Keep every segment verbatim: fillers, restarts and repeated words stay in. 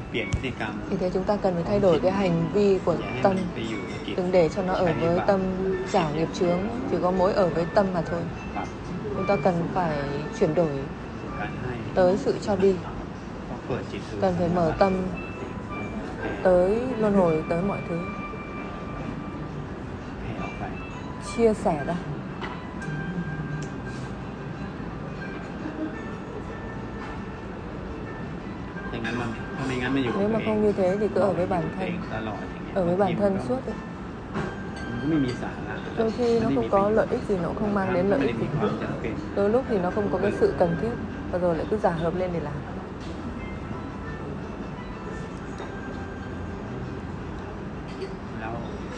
เปลี่ยนพฤติกรรม Vì thế chúng ta cần phải thay đổi cái hành vi của อย่าให้ tâm, มันไปอยู่ในจิต đừng để cho nó ở với tâm trả nghiệp chướng, chỉ có mỗi ở với tâm mà thôi. ปรับ Chúng ta cần phải chuyển đổi การให้ tới sự cho đi, ต้องเปิดจิตสู่ cần phải mở tâm tới luân hồi, tới mọi thứ, แผ่ออกไป chia sẻ ra. อย่างนั้นมันถ้าไม่งั้นไม่อยู่กับ Nếu ตัว mà เอง không như thế thì cứ ở với bản ตัวเอง thân, ตลอดอย่างเงี้ย ở với bản thân suốt. มันก็ไม่มีสาระ Đôi khi nó không có lợi ích gì, nó cũng không mang đến lợi ไม่ ích ได้มี gì. ความจำเป็น Đôi lúc thì nó không có cái sự cần thiết, và rồi lại cứ giả hợp lên để làm. แล้ว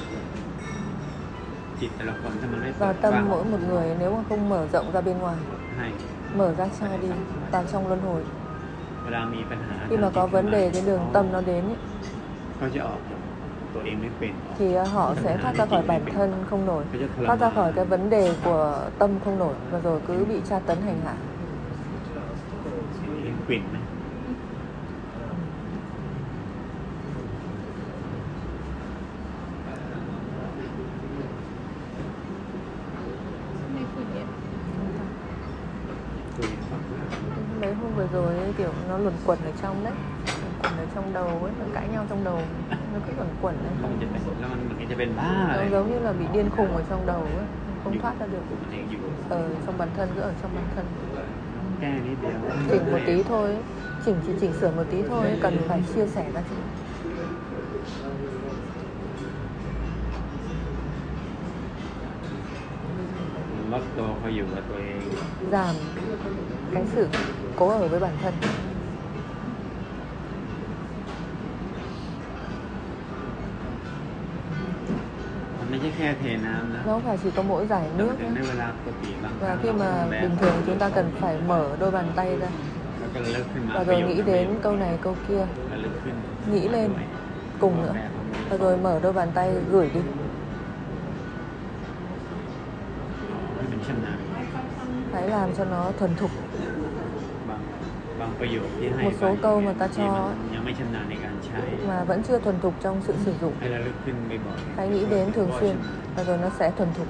จิตแต่ละคนถ้ามันไม่เปิ Và ดกว้าง tâm mỗi một người nếu mà không mở rộng ra bên ngoài, ให้ mở ra cho đi, vào trong luân hồi. เวลามีปัญหา Khi mà có vấn đề cái đường tâm nó đến ấy, เขาจะออกจากตัวเองไม่เป็น thì họ sẽ thoát ra khỏi bản thân không nổi, thoát ra khỏi cái vấn đề của tâm không nổi, và rồi cứ bị tra tấn hành hạ. เห็นกลิ่นไหมไม่คุยเนี่ยคุยให้ฟัง Mấy hôm vừa rồi ấy, kiểu nó luẩn quẩn ở trong đấy, luẩn quẩn ở trong đầu ấy, nó cãi nhau trong đầu, nó cứ luẩn quẩn đấy, มันจะเป็นแล้วมันมันจะเป็นบ้าอะไร nó giống như là bị điên khùng ở trong đầu ấy, không thoát ra được. มันเองอยู่ Ở trong bản thân, cứ ở trong bản thân. แก้นิดเดียว Chỉnh một tí thôi, ấy. chỉnh chỉ chỉnh sửa một tí thôi, ấy, cần phải chia sẻ ra chứ. ลดตัวเขาอยู่กับตัวเอง Giảm cái sự cố ở với bản thân. มันไม่ใช่แค่เทน้ำนะ Nó không phải chỉ có mỗi giải แต่ nước ถึง nhé. ในเวลาปกติบางครั้ Và ง khi เรา mà ต้องแบบ bình thường chúng ta cần phải mở đôi bàn tay ra, แล้วก็ระลึกขึ้นมา và ประ rồi โยค nghĩ นั้น đến câu này câu kia, ระลึกขึ้น nghĩ lên cùng nữa, แบบของมัน và rồi mở đôi bàn tay gửi đi. ให้มันชำนาญ Hãy làm cho nó thuần thục. บางบางประโยคที่ให้ Một số câu mà ta ที่ cho มันยังไม่ชำนาญในการใช้ mà vẫn chưa thuần thục trong sự sử dụng, ให้ระลึกขึ้นบ่อยๆ hãy nghĩ đến thường xuyên, và rồi nó sẽ thuần thục.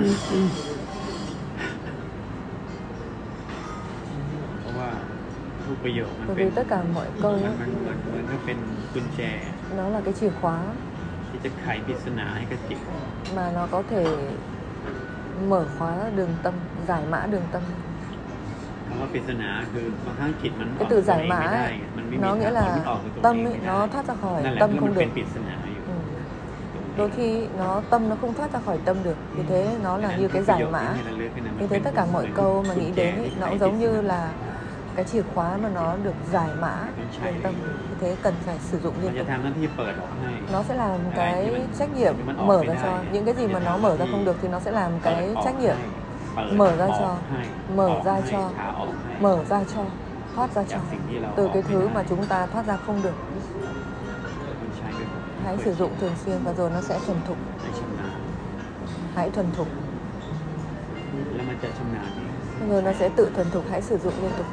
เพราะว่าทุกประโยคมัน Bởi เป็น vì tất cả mọi câu มัน ấy, มันเหมือนเหมือนก็เป็นกุญแจ nó là cái chìa khóa ที่จะไขปริศนาให้กับจิต mà nó có thể mở khóa đường tâm, giải mã đường tâm. คำว่าปริศนาคือบางครั้งจิตมันอ Cái อก từ ตัวเอ giải ง mã ไม่ได้ ấy, ไงมันไม่มี nó ทาง nghĩa ออกมัน là ออกจากตัวเอง tâm ไม่ ấy, ได้ nó thoát ra khỏi นั่นแหละ tâm คือมั không นเป็น được. ปริศนาอยู่ Ừ. Đôi khi nó tâm nó không thoát ra khỏi tâm được, vì thế nó là như cái giải mã. Vì thế tất cả mọi câu mà nghĩ đến ấy, nó cũng giống như là cái chìa khóa mà nó được giải mã đường tâm. Vì thế cần phải sử dụng มัน liên จะ tục. ทำหน้าที่เปิดออกให้ Nó sẽ làm cái trách nhiệm mở ra cho những cái gì mà nó mở ra không được, thì nó sẽ làm cái trách nhiệm mở ra cho, mở ra cho, mở ra cho, thoát ra cho, từ cái thứ mà chúng ta thoát ra không được. มันใช้ไปหมด Hãy sử dụng thường xuyên, và rồi nó sẽ thuần thục. ให้ชำนาญ Hãy thuần thục, แล้วมันจะชำนาญเอง rồi nó sẽ tự thuần thục. Hãy sử dụng liên tục.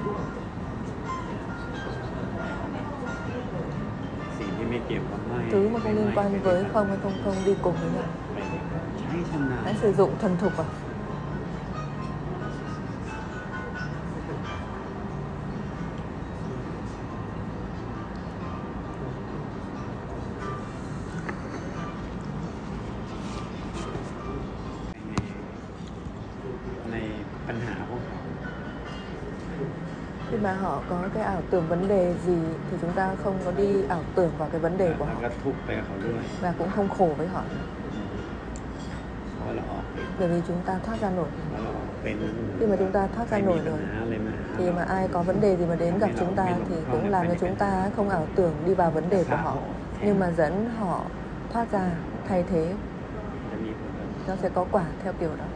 สิ่งที่ไม่เกี่ยวกับไม่ Thứ mà không liên quan với không hay không không đi cùng với nhau. ใช้ชำนาญ Hãy sử dụng thuần thục vào. ในปัญหาพวกเขา Khi mà họ có cái ảo tưởng vấn đề gì thì chúng ta không có đi ảo tưởng vào cái vấn đề của แล้ว họ, ก็ทุกข์ไปกับเขาด้วย và cũng không khổ với họ, เพราะเราออกเป็น bởi vì chúng ta thoát ra nổi. เพราะเราออกเป็น Khi mà chúng ta thoát ใคร ra มี nổi ปัญ rồi, หาอะไรมาหา thì mà ai có vấn đề gì mà đến gặp chúng ta thì cũng làm cho chúng ta không ảo tưởng đi vào vấn đề của họ, nhưng mà dẫn họ thoát ra, thay thế, จะมีผลกับ nó sẽ có quả theo kiểu đó.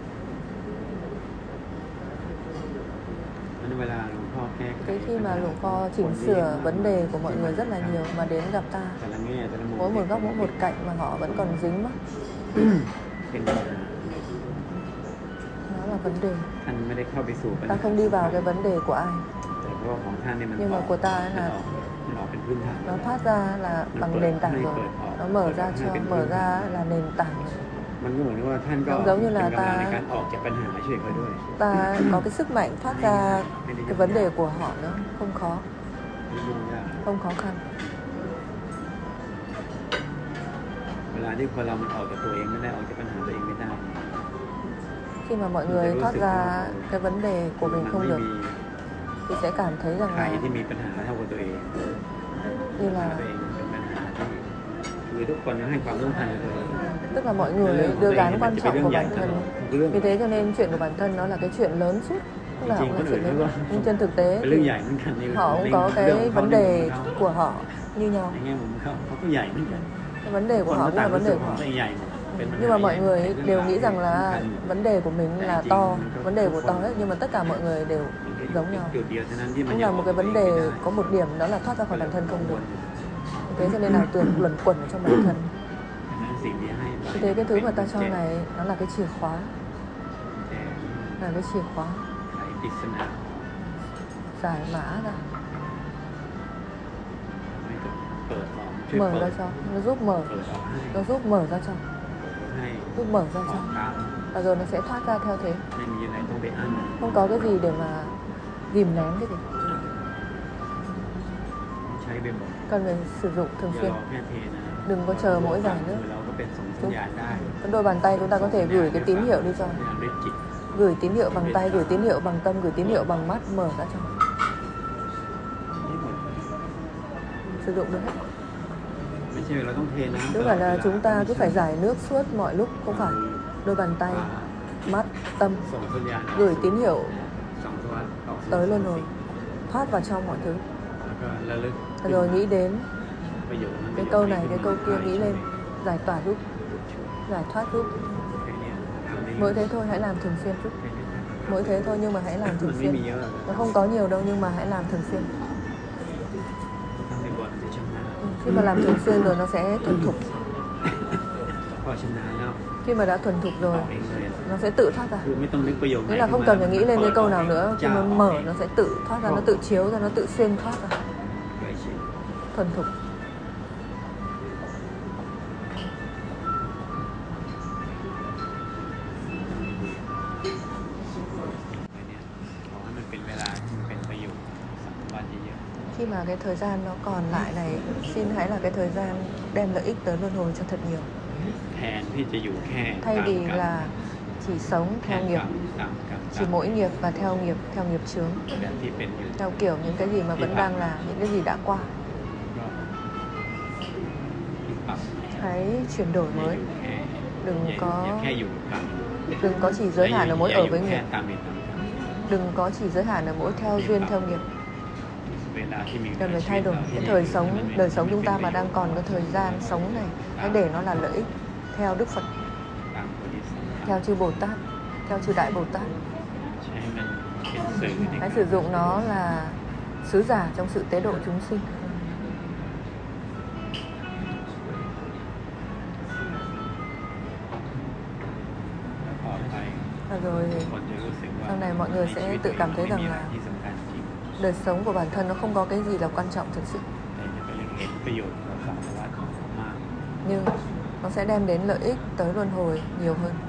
นั้นเวลาหลวงพ่อแก้ไข Thế khi mà Lục Kho chỉnh sửa vấn đề của mọi người rất là nhiều mà đến gặp ta, แต่ละแง่แต่ละมุม mỗi một góc mỗi một cạnh mà họ vẫn còn dính mắc, เป็นปัญหา nó là vấn đề. ท่านไม่ได้เข้าไปสู่ปัญ Ta หา không đi vào cái vấn đề của ai, แต่เพราะว่าของท่านเนี่ยมัน nhưng อ mà อก của ta มัน là ออกมันออกเป็นพื้นฐาน nó thoát ra là bằng nền tảng rồi, nó mở ra cho mở ra là nền tảng rồi. มันก็เหมือนว่าท่านก็ nó giống như เป็น là กำลังใน ta การออกจากปัญหาช่วยเขาด้วย ta có cái sức mạnh thoát ra cái vấn đề của họ nữa, không khó, ไม่ยุ่งยาก không khó khăn. เวลาที่คนเรามันออกจากตัวเองไม่ได้ออกจากปัญหาตัวเองไม่ได้ Khi mà mọi người thoát ra cái vấn đề của มั mình น không ไม่ được มี thì sẽ cảm thấy rằng ใคร là ที่มีปัญหาเท่ากับตัวเอง như ปัญหา là ตัวเองเป็นปัญหาที่คือทุกคนให้ความสำคัญกับตัวเอง tức là mọi người đưa gán quan trọng của bản thân. Vì thế cho nên chuyện của bản thân nó là cái chuyện lớn suốt, tức là cũng là chuyện lớn. Nhưng trên thực tế เป็นเรื่องใหญ่เหมือนกันนี่ họ cũng có เรื่อง cái ของเขา vấn เนี่ย đề của họ như nhau. ในแง่มุมเขาเขาก็ใหญ่เหมือนกัน Cái vấn đề ค của น họ ก็ cũng ต่าง là รู้ vấn สึ đề ก của ว่า họ. ตัวเองใหญ่หมดเป็นปัญหา Nhưng mà mọi ใหญ่ người เป็น đều เรื่อง nghĩ ราว rằng สำ là คัญ vấn đề của mình là to, vấn đề của to đấy, nhưng mà tất cả mọi người đều giống nhau. จุดเดียวเท่านั้นที่มัน Cũng ยั là ง một cái vấn đề có một điểm đó là thoát ra khỏi bản thân không được. Thế cho nên là tưởng luẩn quẩn ở trong bản thân. นั้นสิ่งที่ให้ไป Vì thế cái thứ mà ta cho này nó là cái chìa khóa, แต่ là cái chìa khóa ไขปริศนา giải mã ra, ไม่ต้องเปิดออกช่วย mở เปิ ra ด cho, nó giúp mở, เปิดออกให้ nó giúp mở ra cho, ให้ giúp mở ra ออก cho. ตาม Và rồi nó sẽ thoát ra theo thế. ไม่มีอะไรต้องไปอั้น Không có cái gì để mà ghìm nén cái gì, ใช้ไปหมด cần phải sử dụng อ thường ย่า xuyên. รอแค่เทนะ Đừng có chờ mỗi giải nữa. เราก็เป็นส่งสัญญาณได้ Cái đôi bàn tay chúng ta có thể gửi cái tín hiệu đi cho, อย่างด้วยจิต gửi tín hiệu bằng tay, gửi tín hiệu bằng tâm, gửi tín hiệu bằng mắt, mở ra cho, นี่หมด sử dụng được hết. ไม่ใช่เราต้องเทน้ำ Chứ phải là chúng ta cứ phải giải nước suốt mọi lúc, không phải. Đôi bàn tay, mắt, tâm ส่งสัญญาณ gửi tín hiệu ส่งสัญญาณออกสู่ tới luân hồi, thoát vào trong mọi thứ. แล้วก็ระลึก Rồi nghĩ đến ประโยชน์นั้น cái câu này, cái câu kia, nghĩ lên, giải tỏa giúp, giải thoát giúp. แค่เนี้ยทำได้ Mỗi thế thôi, hãy làm thường xuyên chút. แค่เนี้ย Mỗi thế thôi nhưng mà hãy làm มัน thường ไม่มี xuyên. เยอะหรอก Nó không có nhiều đâu nhưng mà hãy làm thường xuyên. ทำในบ่อนจะชำนาญ Ừ, Khi mà làm thường xuyên rồi nó sẽ thuần thục. พอชำนาญแล้ว Khi mà đã thuần thục อ rồi อกเองเลย nó sẽ tự thoát ra. คือไม่ต้องนึกประโยคไหน Nghĩa là không cần phải nghĩ lên cái câu nào nữa. Khi nó mở nó sẽ tự thoát ra, nó tự chiếu ra, nó tự xuyên thoát ra. ใกล้ชิด Thuần thục. ไอ้เนี่ยขอให้มันเป็นเวลาที่มันเป็นประโยชน์สัมพันธ์เยอะ Khi mà cái thời gian nó còn lại này, xin hãy là cái thời gian đem lợi ích tới luân hồi cho thật nhiều. ๆแทนที่จะอยู่แค่ Thay ตาม vì กรรม là chỉ sống แท theo นกร nghiệp, รมตามกรรม chỉ mỗi nghiệp và theo nghiệp, theo nghiệp chướng, แบบที่เป็นอยู่ theo kiểu những cái gì mà vẫn đang là, những cái gì đã qua. ก็ปรับ Hãy chuyển đổi อย่า mới, อยู่แค่ đừng อย่า có อย่าแค่อยู่กับกรรม đừng có chỉ giới hạn ở mỗi อย่า ở อยู่ với แค่ nghiệp, ตามเหตุตามกรรม đừng có chỉ giới hạn ở mỗi theo duyên theo nghiệp. เวลาที่มี Cần phải thay đổi cái thời sống, đời sống chúng ta mà đang còn có thời gian sống này, hãy để nó là lợi ích theo Đức Phật, ตามบริษัท theo chư Bồ Tát, theo chư Đại Bồ Tát. ใช้ให้มันเป็นสื่อในกา Hãy ร sử dụng nó là sứ giả trong sự tế độ chúng sinh. ต่อไป Và rồi คนจะรู้สึกว่า sau này mọi người sẽ tự cảm thấy rằng ไม่มีอะไร là ที่สำคัญจริง đời sống của bản thân nó không có cái gì là quan trọng thực sự, แต่จะไปเห็นประโยชน์ของสารวัตรมาก nhưng nó sẽ đem đến lợi ích tới luân hồi nhiều hơn.